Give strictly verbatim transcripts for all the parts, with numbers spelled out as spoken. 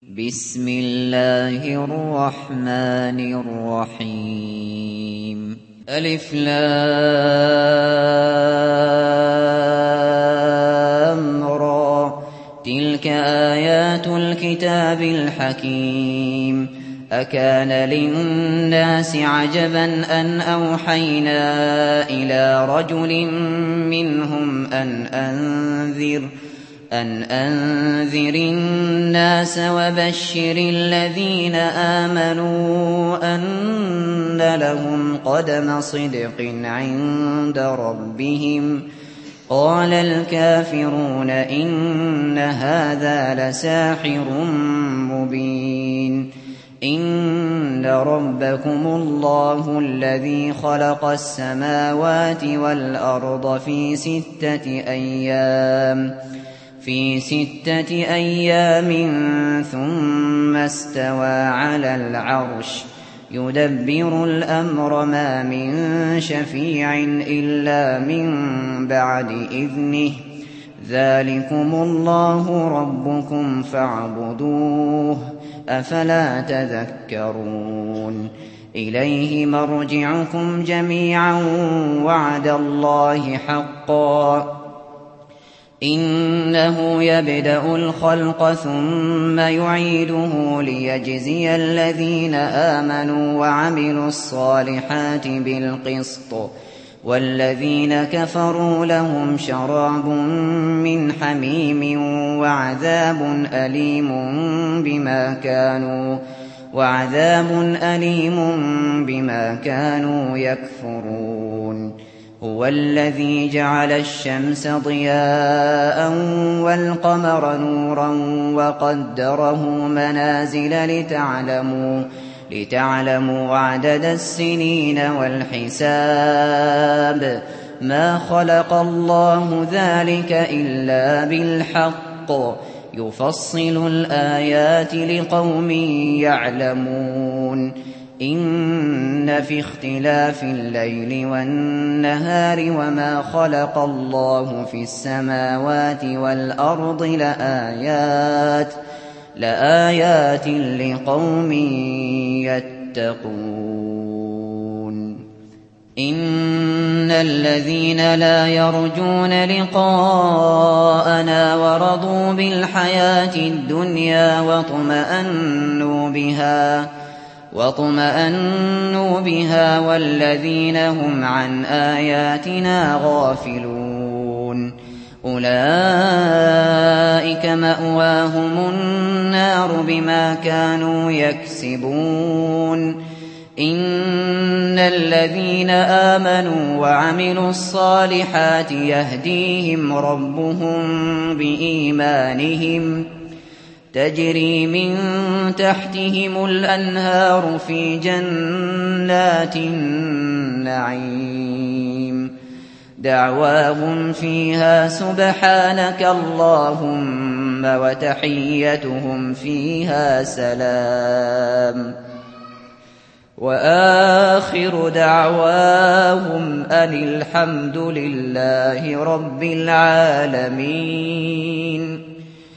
بسم الله الرحمن الرحيم ألف لام را تلك آيات الكتاب الحكيم أكان للناس عجبا أن أوحينا إلى رجل منهم أن أنذر أن أنذر الناس وبشر الذين آمنوا أن لهم قدم صدق عند ربهم قال الكافرون إن هذا لساحر مبين إن ربكم الله الذي خلق السماوات والأرض في ستة أيام في ستة أيام ثم استوى على العرش يدبر الأمر ما من شفيع إلا من بعد إذنه ذلكم الله ربكم فاعبدوه أفلا تذكرون إليه مرجعكم جميعا وعد الله حقا إنه يبدأ الخلق ثم يعيده ليجزي الذين آمنوا وعملوا الصالحات بالقسط والذين كفروا لهم شراب من حميم وعذاب أليم بما كانوا وعذاب أليم بما كانوا يكفرون هو الذي جعل الشمس ضياء والقمر نورا وقدره منازل لتعلموا لتعلموا عدد السنين والحساب ما خلق الله ذلك إلا بالحق يفصل الآيات لقوم يعلمون إن في اختلاف الليل والنهار وما خلق الله في السماوات والأرض لآيات لآيات لقوم يتقون إن الذين لا يرجون لقاءنا ورضوا بالحياة الدنيا واطمأنوا بها واطمأنوا بها والذين هم عن آياتنا غافلون أولئك مأواهم النار بما كانوا يكسبون إن الذين آمنوا وعملوا الصالحات يهديهم ربهم بإيمانهم تجري من تحتهم الأنهار في جنات النعيم دعواهم فيها سبحانك اللهم وتحيتهم فيها سلام وآخر دعواهم أن الحمد لله رب العالمين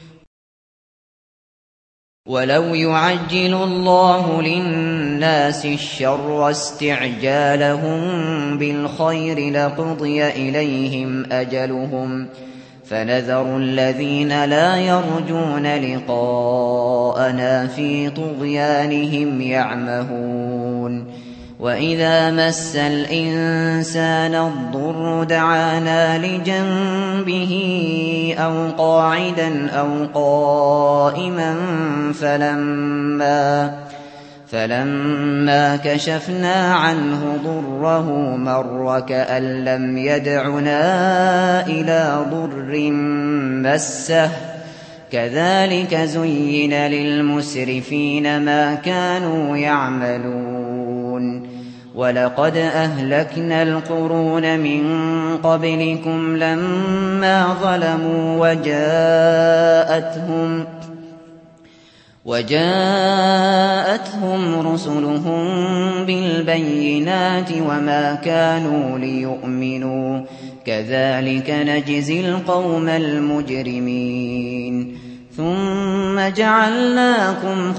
ولو يعجل الله للناس الشر استعجالهم بالخير لقضي إليهم أجلهم فنذر الذين لا يرجون لقاءنا في طغيانهم يعمهون وإذا مس الإنسان الضر دعانا لجنبه أو قاعدا أو قائما فلما فلما كشفنا عنه ضره مر كأن لم يدعنا إلى ضر مسه كذلك زين للمسرفين ما كانوا يعملون ولقد أهلكنا القرون من قبلكم لما ظلموا وجاءتهم وجاءتهم رسلهم بالبينات وما كانوا ليؤمنوا كذلك نجزي القوم المجرمين ثم جعلناكم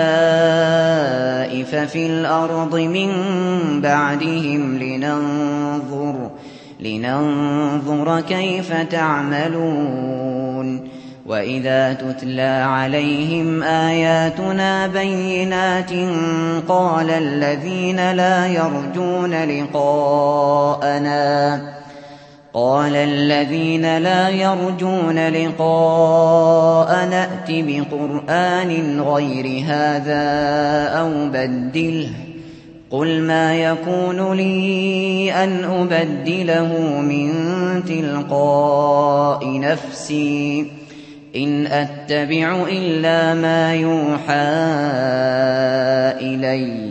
خلائف في الأرض من بعدهم لننظر, لننظر كيف تعملون وإذا تتلى عليهم آياتنا بينات قال الذين لا يرجون لقاءنا قال الذين لا يرجون لقاءنا ائت بقرآن غير هذا أو بدله قل ما يكون لي أن أبدله من تلقاء نفسي إن أتبع إلا ما يوحى إلي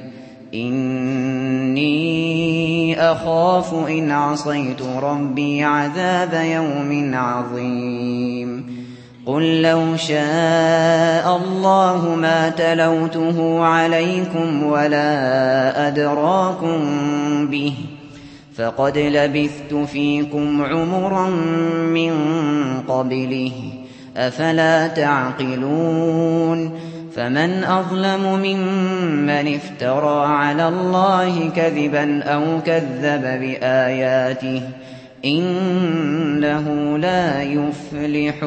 إني أخاف إن عصيت ربي عذاب يوم عظيم قل لو شاء الله ما تلوته عليكم ولا أدراكم به فقد لبثت فيكم عمرا من قبله أفلا تعقلون فمن أظلم ممن افترى على الله كذبا أو كذب بآياته إنه لا يفلح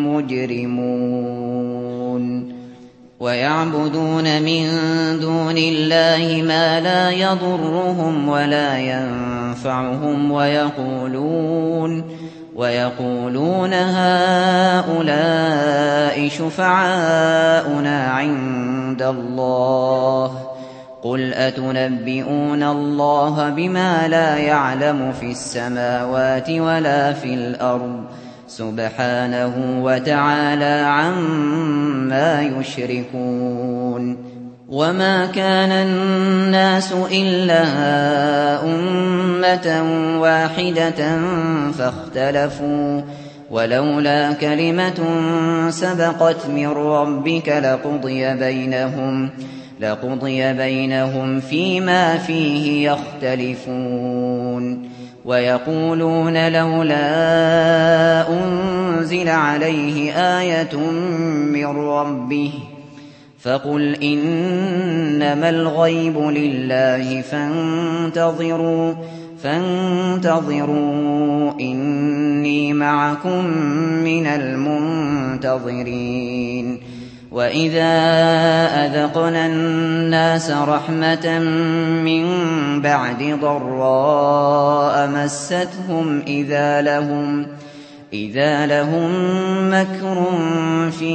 المجرمون ويعبدون من دون الله ما لا يضرهم ولا ينفعهم ويقولون ويقولون هؤلاء شفعاؤنا عند الله قل أتنبئون الله بما لا يعلم في السماوات ولا في الأرض سبحانه وتعالى عما يشركون وما كان الناس إلا أمة واحدة فاختلفوا ولولا كلمة سبقت من ربك لقضي بينهم لقضي بينهم فيما فيه يختلفون ويقولون لولا أنزل عليه آية من ربه فقل إنما الغيب لله فانتظروا فانتظروا إني معكم من المنتظرين وإذا أذقنا الناس رحمة من بعد ضراء مستهم إذا لهم إذا لهم مكر في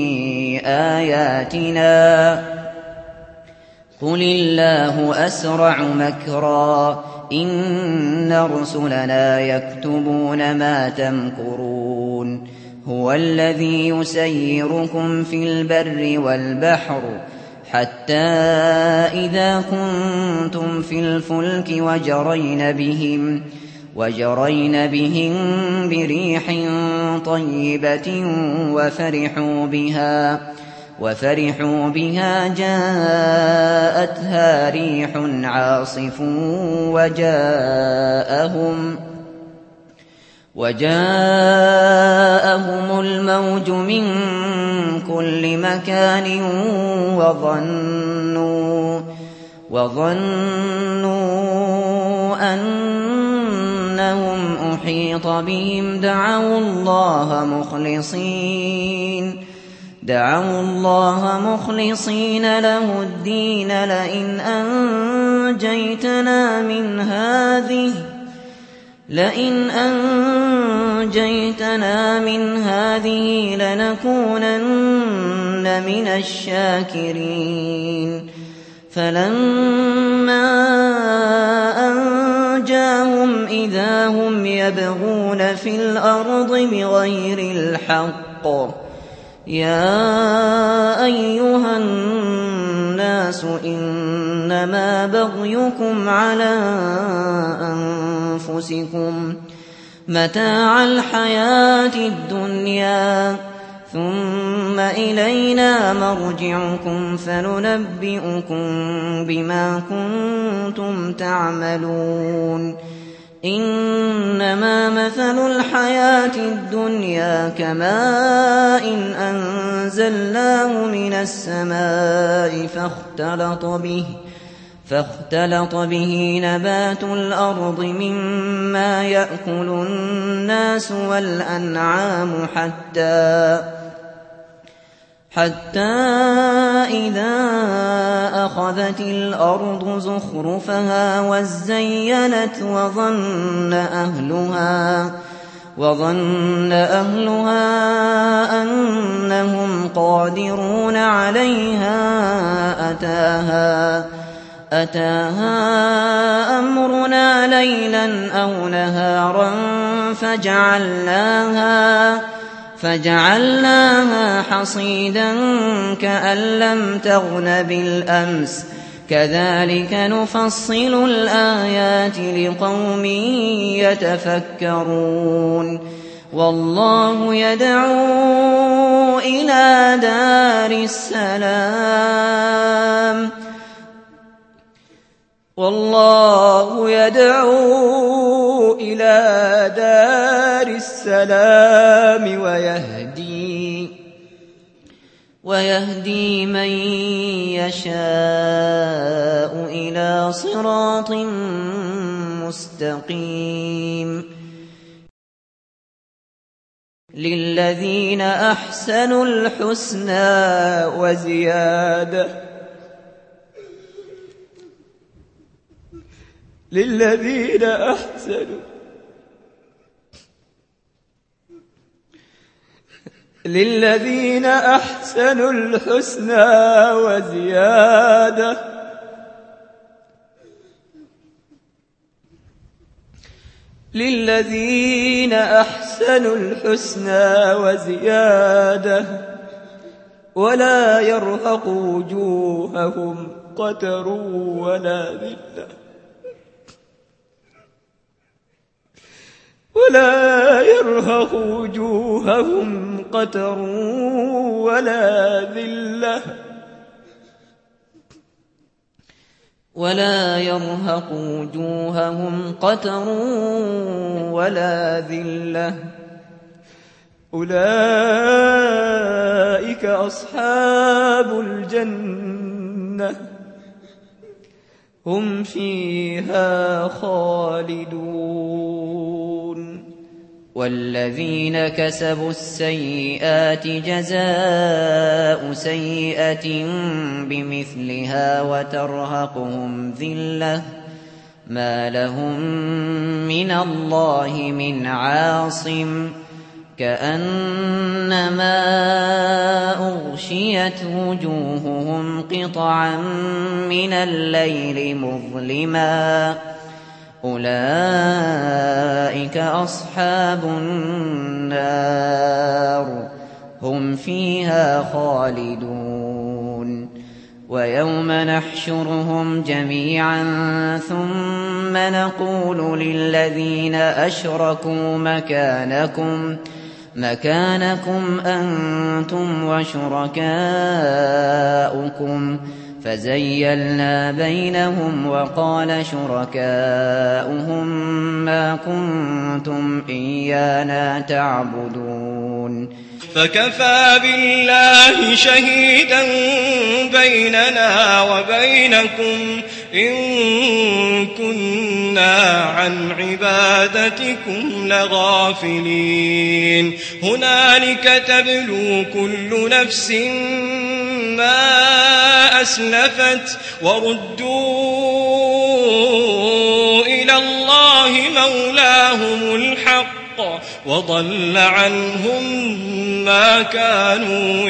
آياتنا قل الله أسرع مكرا إن رسلنا يكتبون ما تمكرون هو الذي يسيركم في البر والبحر حتى إذا كنتم في الفلك وجرين بهم وجرين بهم بريح طيبة وفرحوا بها وفرحوا بها جاءتها ريح عاصف وجاءهم وجاءهم الموج من كل مكان وظنوا وظنوا أنهم أحيط بهم دعوا الله مخلصين دعوا الله مخلصين له الدين لئن أنجيتنا من هذه لئن أنجيتنا من هذه لنكونن من الشاكرين فلما أنجاهم إذا هم يبغون في الأرض بغير الحق يا أيها الناس إنما بغيكم على أنفسكم متاع الحياة الدنيا ثم إلينا مرجعكم فننبئكم بما كنتم تعملون إنما مثل الحياة الدنيا كماء أنزلناه من السماء فاختلط به فاختلط به نبات الأرض مما يأكل الناس والأنعام حتى حتى إذا أخذت الأرض زخرفها وزينت وظن أهلها وظن أهلها أنهم قادرون عليها أتاها أتاها أمرنا ليلا أو نهارا فجعلناها فجعلناها حصيدا كأن لم تغن بالأمس كذلك نفصل الآيات لقوم يتفكرون والله يدعو إلى دار السلام والله يدعو إلى دار السلام ويهدي ويهدي من يشاء إلى صراط مستقيم للذين أحسنوا الحسنى وزيادة للذين أحسنوا للذين أحسنوا الحسنى وزيادة للذين أحسنوا الحسنى وزيادة ولا يرهق وجوههم قتر ولا ذلة ولا يرهق وجوههم قتر ولا ذلة ولا يرهق وجوههم قتر ولا ذلة أولئك أصحاب الجنة هم فيها خالدون والذين كسبوا السيئات جزاء سيئة بمثلها وترهقهم ذلة ما لهم من الله من عاصم كأنما أغشيت وجوههم قطعا من الليل مظلما أولئك أصحاب النار هم فيها خالدون ويوم نحشرهم جميعا ثم نقول للذين أشركوا مكانكم مكانكم أنتم وشركاؤكم فزيلنا بينهم وقال شركاؤهم ما كنتم إيانا تعبدون فكفى بالله شهيدا بيننا وبينكم إن كنا عن عبادتكم لغافلين هنالك تبلو كل نفس ما أسلفت وردوا إلى الله مولاهم الحق وضل عنهم ما كانوا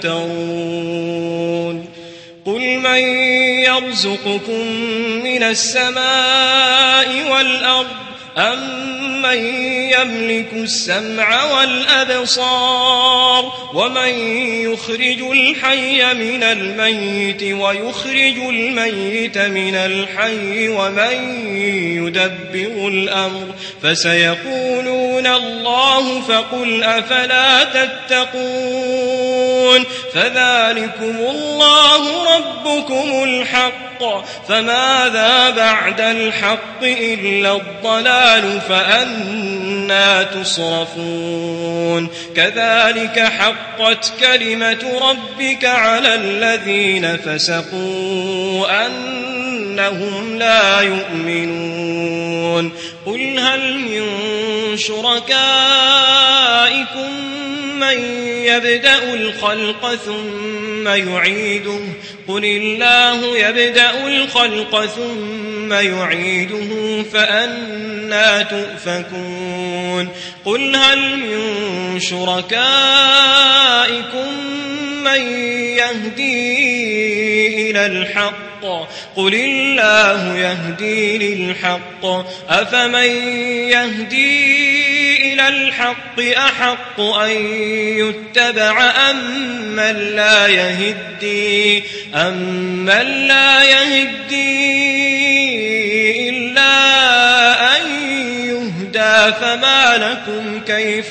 يفترون قل من يرزقكم من السماء والأرض أمن يملك السمع والأبصار ومن يخرج الحي من الميت ويخرج الميت من الحي ومن يدبر الأمر فسيقولون الله فقل أفلا تتقون فذلكم الله ربكم الحق، فماذا بعد الحق إلا الضلال، فأنى تصرفون. كذلك حقت كلمة ربك على الذين فسقوا أنهم لا يؤمنون. قل هل من شركائكم من يبدأ الخلق ثم يعيده؟ قل الله يبدأ الخلق ثم يعيده فأنى تؤفكون. قل هل من شركائكم من يهدي إلى الحق؟ قل الله يهدي للحق، أفمن يهدي إلى الحق أحق أن يتبع أم من لا يهدي أم من لا يهدي إلا أن يهدى، فما لكم كيف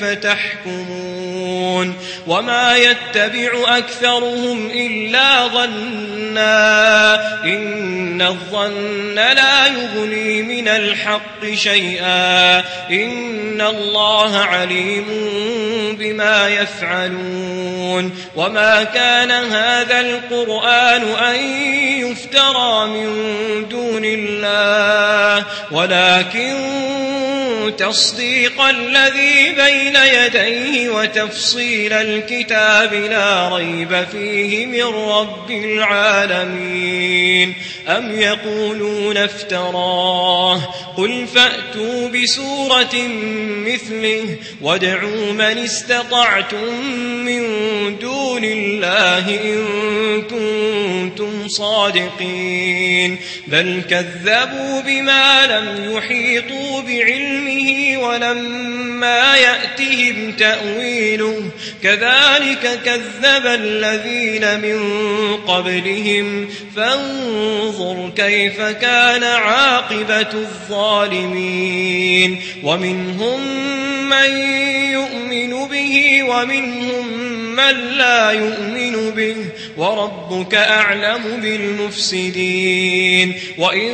تحكمون؟ وما يتبع أكثرهم إلا ظنا، إن الظن لا يغني من الحق شيئا، إن الله عليم بما يفعلون. وما كان هذا القرآن أن يفترى من دون الله، ولكن تصديق الذي بين يديه وتفصيل الكتاب لا ريب فيه من رب العالمين. أم يقولون افتراه؟ قل فأتوا بسورة مثله وادعوا من استطعتم من دون الله إن كنتم صادقين. بل كذبوا بما لم يحيطوا بعلمه ولما يأتهم تأويله، كذلك كذب الذين من قبلهم، فانظر كيف كان عاقبة الظالمين. ومنهم من يؤمن به ومنهم من لا يؤمن به، وربك أعلم بالمفسدين. وإن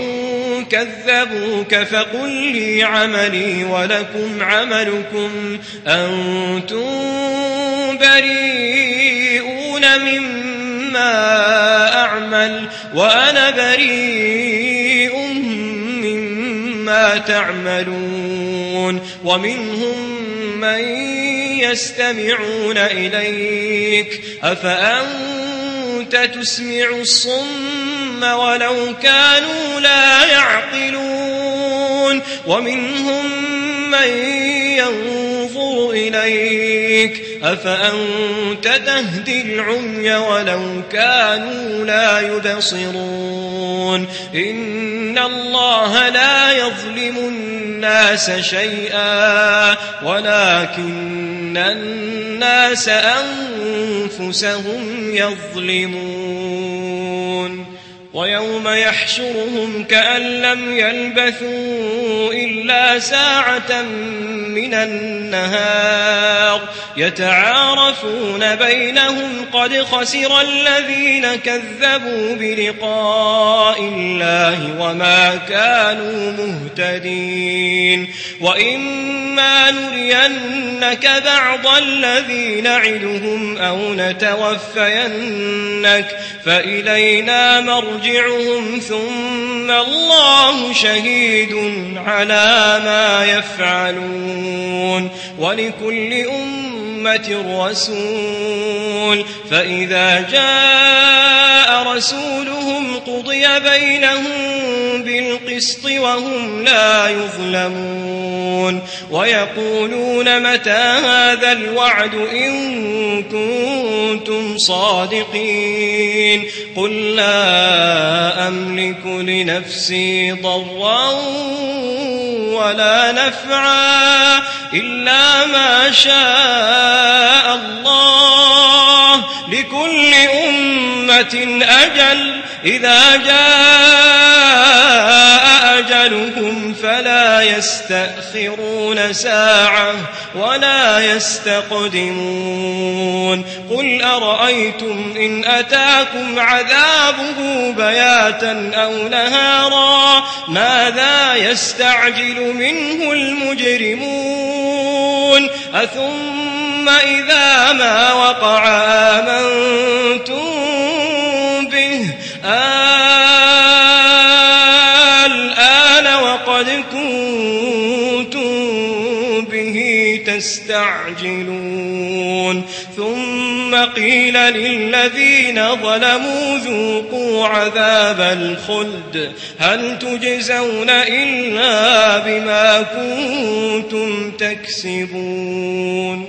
كذبوك فقل لي عملي ولكم عملكم، أنتم بريئون مما أعمل وأنا بريء مما تعملون. ومنهم من يستمعون إليك، أفأنت تسمع الصم ولو كانوا لا يعقلون. ومنهم من ينظر إليك، أفأنت تهدي العمي ولو كانوا لا يبصرون. إن الله لا يظلم الناس شيئا ولكن الناس أنفسهم يظلمون. ويوم يحشرهم كأن لم يلبثوا إلا ساعة من النهار يتعارفون بينهم قد خسر الذين كذبوا بلقاء الله وما كانوا مهتدين. وإما نرينك بعض الذي نعدهم أو نتوفينك فإلينا مرجعهم ثم الله شهيد على ما يفعلون. ولكل أمة رسول، فإذا جاء رسولهم قضي بينهم بالقسط وهم لا يظلمون. ويقولون متى هذا الوعد إن كنتم صادقين؟ قل لا أملك لنفسي ضرا ولا نفعا إلا ما شاء الله، لكل أمة أجل، إذا جاء أجلهم فلا يستأخرون ساعة ولا يستقدمون قل أرأيتم إن أتاكم عذابه بياتا أو نهارا ماذا يستعجل منه المجرمون أثم إذا ما وقع آمنتم به الآن وقد كنتم به تستعجلون ثم قيل للذين ظلموا ذوقوا عذاب الخلد هل تجزون إلا بما كنتم تكسبون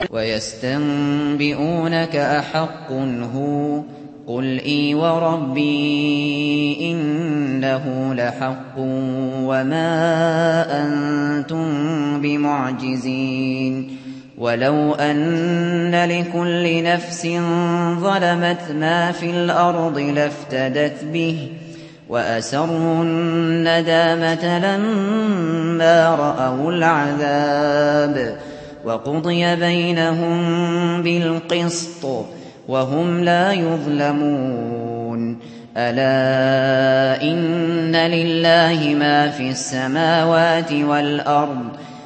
ويستنبئونك أحق هو قل إي وربي إنه لحق وما أنتم بمعجزين ولو أن لكل نفس ظلمت ما في الأرض لافتدت به وأسروا الندامة لما رأوا العذاب وقضي بينهم بالقسط وهم لا يظلمون ألا إن لله ما في السماوات والأرض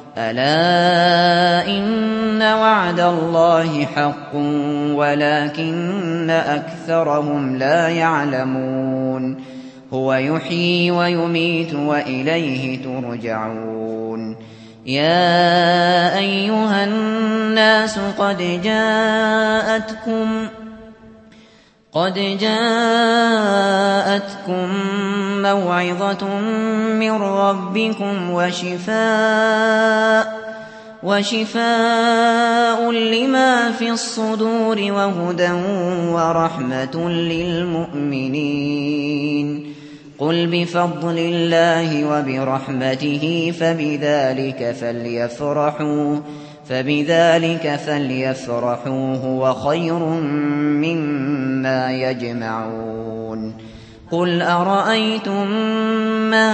ألا إن وعد الله حق ولكن أكثرهم لا يعلمون هو يحيي ويميت وإليه ترجعون يا أيها الناس قد جاءتكم قد جاءتكم موعظة من ربكم وشفاء وشفاء لما في الصدور وهدى ورحمة للمؤمنين قل بفضل الله وبرحمته فبذلك فليفرحوا فبذلك فليفرحوا هو خير مما يجمعون قل أرأيتم ما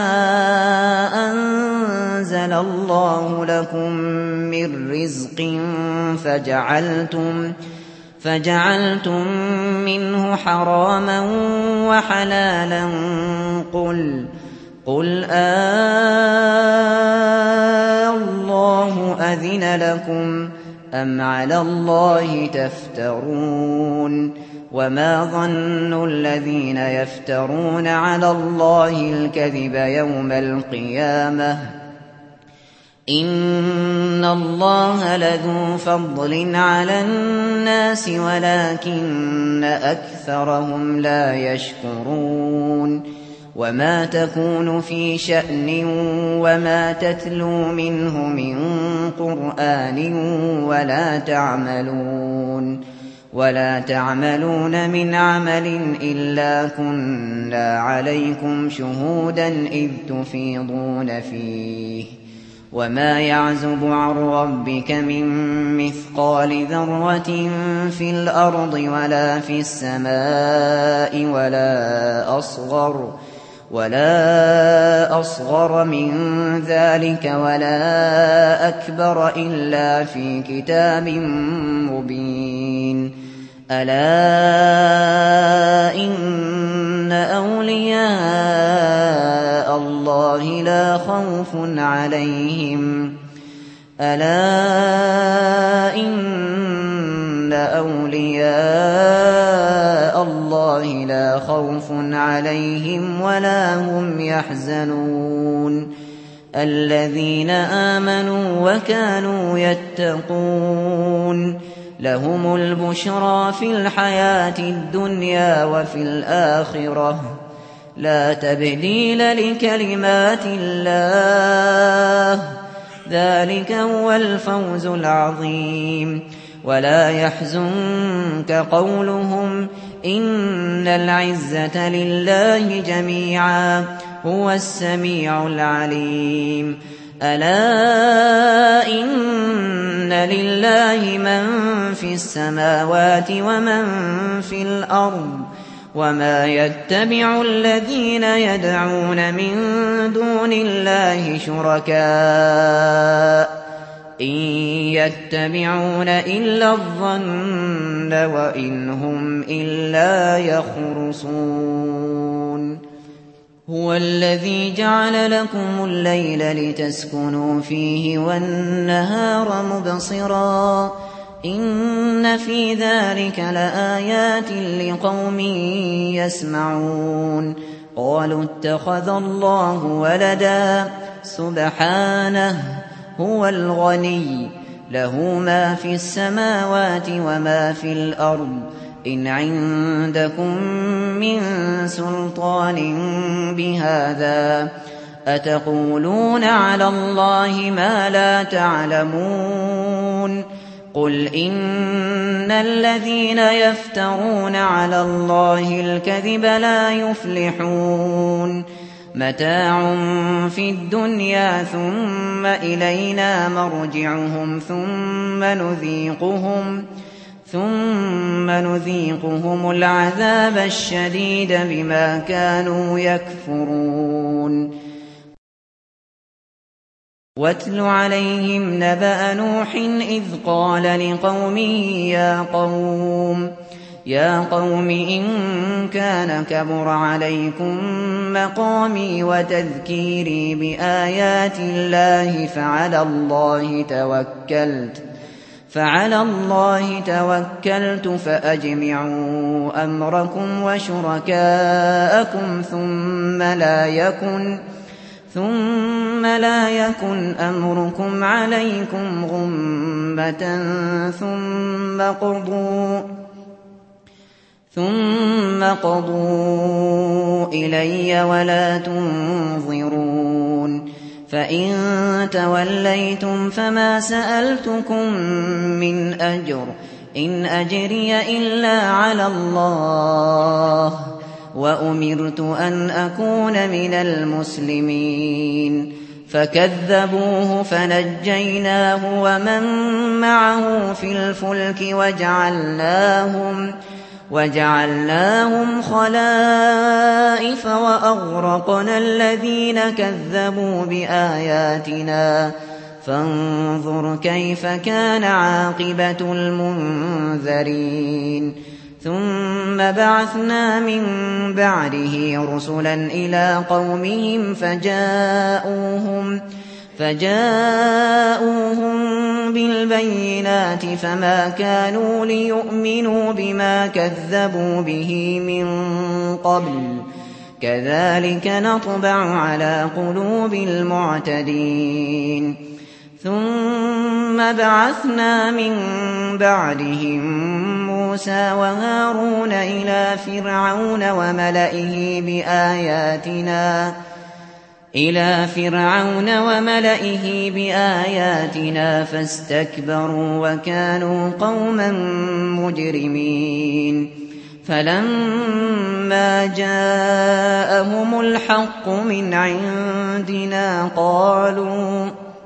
أنزل الله لكم من رزق فجعلتم فجعلتم منه حراما وحلالا قل قل آه الله أذن لكم أم على الله تفترون وما ظن الذين يفترون على الله الكذب يوم القيامة إن الله لذو فضل على الناس ولكن أكثرهم لا يشكرون وما تكون في شأن وما تتلو منه من قرآن ولا تعملون ولا تعملون من عمل إلا كنا عليكم شهودا إذ تفيضون فيه وما يعزب عن ربك من مثقال ذرة في الأرض ولا في السماء ولا أصغر ولا أصغر من ذلك ولا أكبر إلا في كتاب مبين ألا إن أولياء الله لا خوف عليهم ألا إن أولياء الله لا خوف عليهم ولا هم يحزنون الذين آمنوا وكانوا يتقون لهم البشرى في الحياة الدنيا وفي الآخرة لا تبديل لكلمات الله ذلك هو الفوز العظيم ولا يحزنك قولهم إن العزة لله جميعا هو السميع العليم ألا إن لله من في السماوات ومن في الأرض وما يتبع الذين يدعون من دون الله شركاء إن يتبعون إلا الظن وإن هم إلا يخرصون هو الذي جعل لكم الليل لتسكنوا فيه والنهار مبصرا إن في ذلك لآيات لقوم يسمعون قالوا اتخذ الله ولدا سبحانه هو الغني له ما في السماوات وما في الأرض إن عندكم من سلطان بهذا أتقولون على الله ما لا تعلمون قل إن الذين يفترون على الله الكذب لا يفلحون متاع في الدنيا ثم إلينا مرجعهم ثم نذيقهم ثم نذيقهم العذاب الشديد بما كانوا يكفرون واتل عليهم نبأ نوح إذ قال لقومه يا قوم يا قوم إن كان كبر عليكم مقامي وتذكيري بآيات الله فعلى الله توكلت فعلى الله توكلت فأجمعوا أمركم وشركاءكم ثم لا يكن ثم لا يكن أمركم عليكم غمة ثم قضوا ثم قضوا إلي ولا تنظرون فإن توليتم فما سألتكم من أجر إن أجري إلا على الله وأمرت أن أكون من المسلمين فكذبوه فنجيناه ومن معه في الفلك وجعلناهم وجعلناهم خلائف وأغرقنا الذين كذبوا بآياتنا فانظر كيف كان عاقبة المنذرين ثم بعثنا من بعده رسلا إلى قومهم فجاءوهم فجاءوهم بالبينات فما كانوا ليؤمنوا بما كذبوا به من قبل كذلك نطبع على قلوب المعتدين ثم بعثنا من بعدهم موسى وهارون إلى فرعون وملئه بآياتنا إلى فرعون وملئه بآياتنا فاستكبروا وكانوا قوما مجرمين فلما جاءهم الحق من عندنا قالوا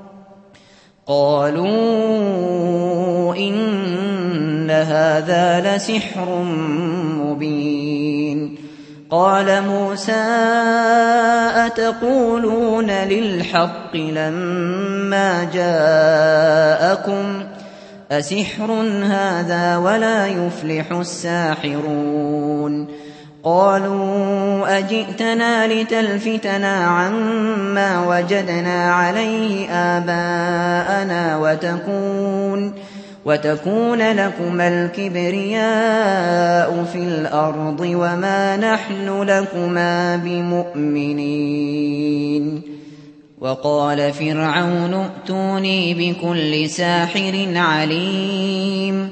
قالوا إن هذا لسحر مبين قال موسى أتقولون للحق لما جاءكم أسحر هذا ولا يفلح الساحرون قالوا أجئتنا لتلفتنا عما وجدنا عليه آباءنا وتكون وتكون لكما الكبرياء في الأرض وما نحن لكما بمؤمنين وقال فرعون ائتوني بكل ساحر عليم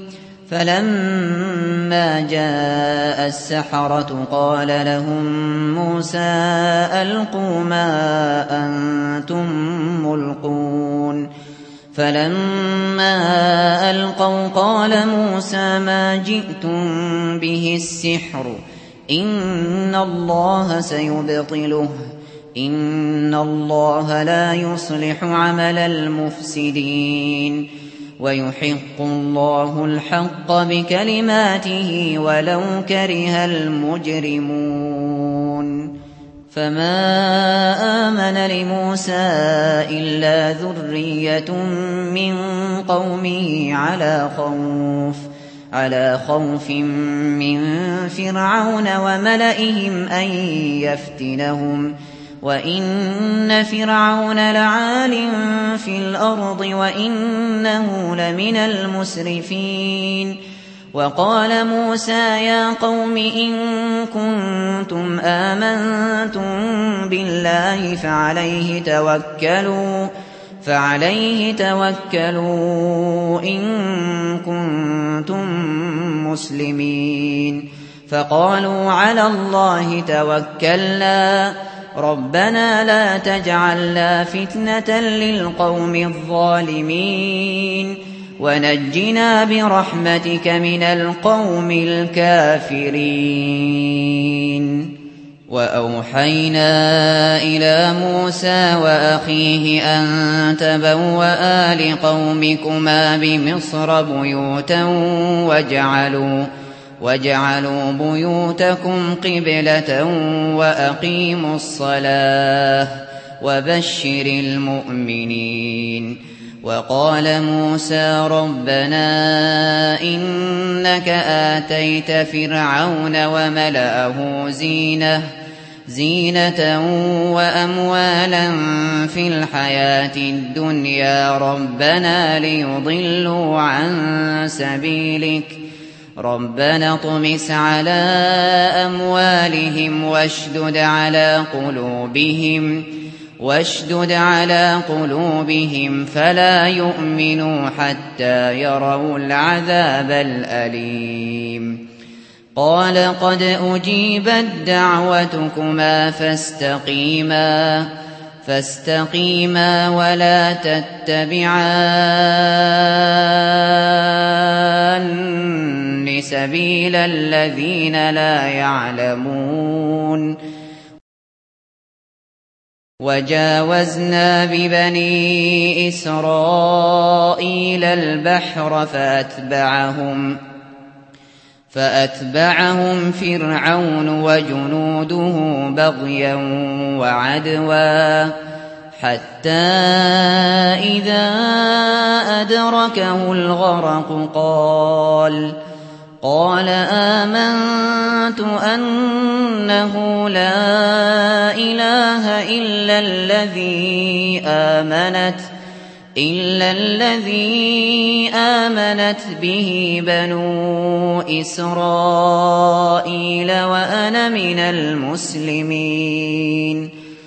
فلما جاء السحرة قال لهم موسى ألقوا ما أنتم ملقون فلما ألقوا قال موسى ما جئتم به السحر إن الله سيبطله إن الله لا يصلح عمل المفسدين ويحق الله الحق بكلماته ولو كره المجرمون فما آمن لموسى إلا ذرية من قومه على خوف على خوف من فرعون وملئهم أن يفتنهم وإن فرعون لعال في الأرض وإنه لمن المسرفين وقال موسى يا قوم إن كنتم آمنتم بالله فعليه توكلوا فعليه توكلوا إن كنتم مسلمين فقالوا على الله توكلنا ربنا لا تجعلنا فتنة للقوم الظالمين ونجنا برحمتك من القوم الكافرين وأوحينا إلى موسى وأخيه أن تبوأ لقومكما بمصر بيوتا وجعلوا وَاجْعَلُوا بُيُوتَكُمْ قِبْلَةً وَأَقِيمُوا الصَّلَاةَ وَبَشِّرِ الْمُؤْمِنِينَ وَقَالَ مُوسَى رَبَّنَا إِنَّكَ آتَيْتَ فِرْعَوْنَ وَمَلَأَهُ زِينَةً زِينَةً وَأَمْوَالًا فِي الْحَيَاةِ الدُّنْيَا رَبَّنَا لِيُضِلُّوا عَن سَبِيلِكَ ربنا اطمس على أموالهم واشدد على قلوبهم واشدد على قلوبهم فلا يؤمنوا حتى يروا العذاب الأليم قال قد أجيبت دعوتكما فاستقيما فاستقيما ولا تتبعان سبيل الذين لا يعلمون وجاوزنا ببني إسرائيل البحر فأتبعهم فأتبعهم فرعون وجنوده بغيا وعدوا حتى إذا أدركه الغرق قال قال آمنت أنه لا إله إلا الذي آمنت إلا الذي آمنت به بنو إسرائيل وأنا من المسلمين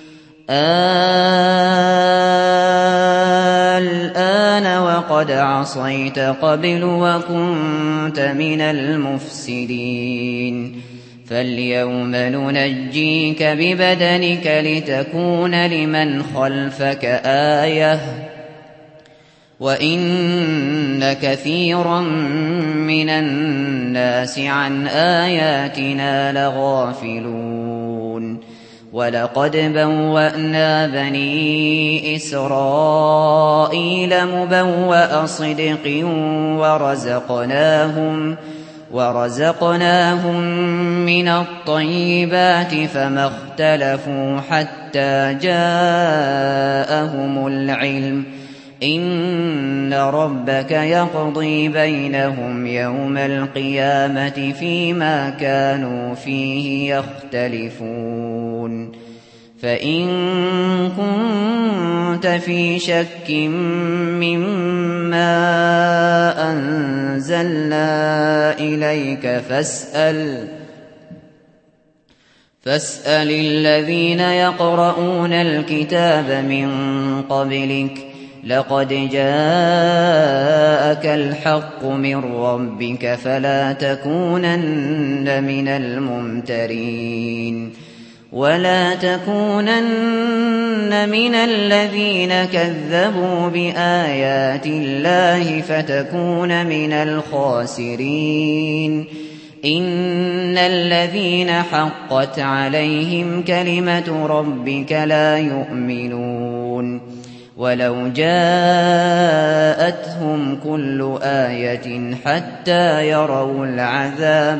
الآن وقد عصيت قبل وكنت من المفسدين فاليوم ننجيك ببدنك لتكون لمن خلفك آية وإن كثيرا من الناس عن آياتنا لغافلون ولقد بوأنا بني إسرائيل مبوأ صدق ورزقناهم ورزقناهم من الطيبات فما اختلفوا حتى جاءهم العلم إن ربك يقضي بينهم يوم القيامة فيما كانوا فيه يختلفون فإن كنت في شك مما أنزلنا إليك فاسأل فاسأل الذين يقرؤون الكتاب من قبلك لقد جاءك الحق من ربك فلا تكونن من الممترين ولا تكونن من الذين كذبوا بآيات الله فتكون من الخاسرين إن الذين حقت عليهم كلمة ربك لا يؤمنون ولو جاءتهم كل آية حتى يروا العذاب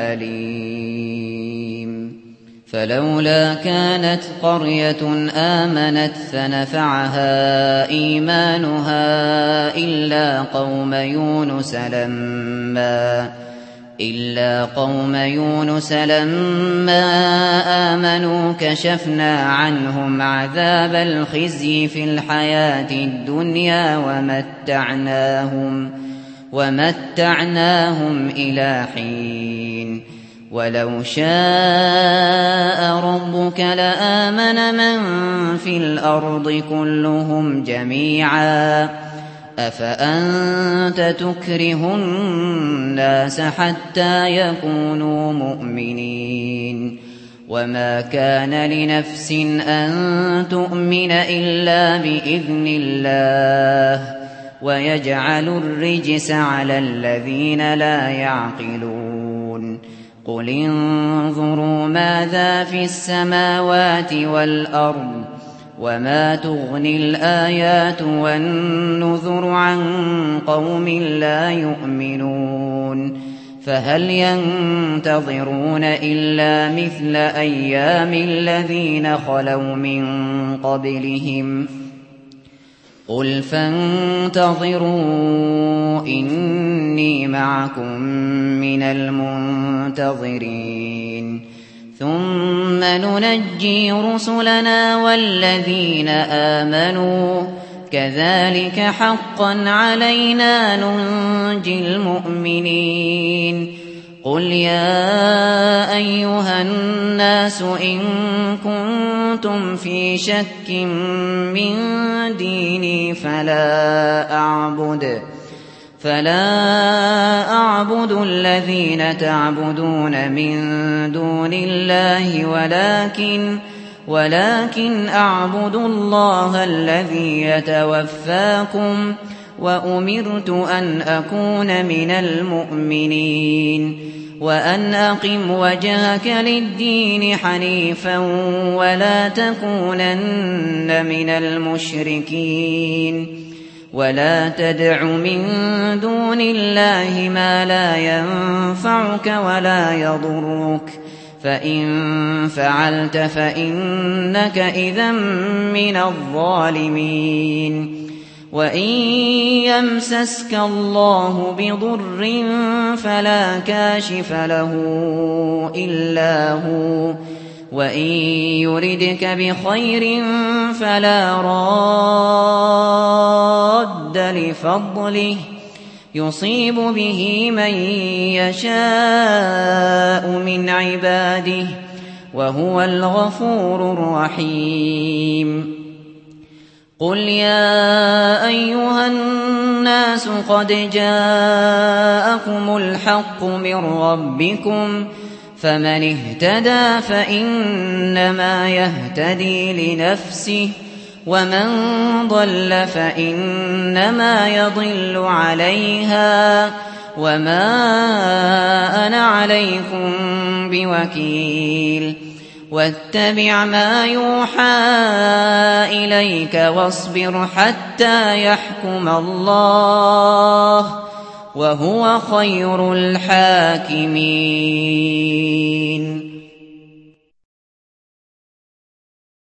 الأليم فلولا كانت قرية آمنت فنفعها إيمانها إلا قوم يونس لما إلا قوم يونس لما آمنوا كشفنا عنهم عذاب الخزي في الحياة الدنيا ومتعناهم ومتعناهم إلى حين ولو شاء ربك لآمن من في الأرض كلهم جميعا أفأنت تكره الناس حتى يكونوا مؤمنين وما كان لنفس أن تؤمن إلا بإذن الله ويجعل الرجس على الذين لا يعقلون قل انظروا ماذا في السماوات والأرض وما تغني الآيات والنذر عن قوم لا يؤمنون فهل ينتظرون إلا مثل أيام الذين خلوا من قبلهم قل فانتظروا إني معكم من المنتظرين ثم ننجي رسلنا والذين آمنوا كذلك حقا علينا ننجي المؤمنين قل يا أيها الناس إن كنتم في شك من ديني فلا أعبد فلا أعبد الذين تعبدون من دون الله ولكن ولكن أعبد الله الذي يتوفاكم وأمرت أن أكون من المؤمنين وأن أقم وجهك للدين حنيفا ولا تكونن من المشركين ولا تدع من دون الله ما لا ينفعك ولا يضرك فإن فعلت فإنك إذا من الظالمين وإن يمسسك الله بضر فلا كاشف له إلا هو وإن يردك بخير فلا راد لفضله يصيب به من يشاء من عباده وهو الغفور الرحيم قل يا أيها الناس قد جاءكم الحق من ربكم فمن اهتدى فإنما يهتدي لنفسه ومن ضل فإنما يضل عليها وما أنا عليكم بوكيل واتبع ما يوحى إليك واصبر حتى يحكم الله وهو خير الحاكمين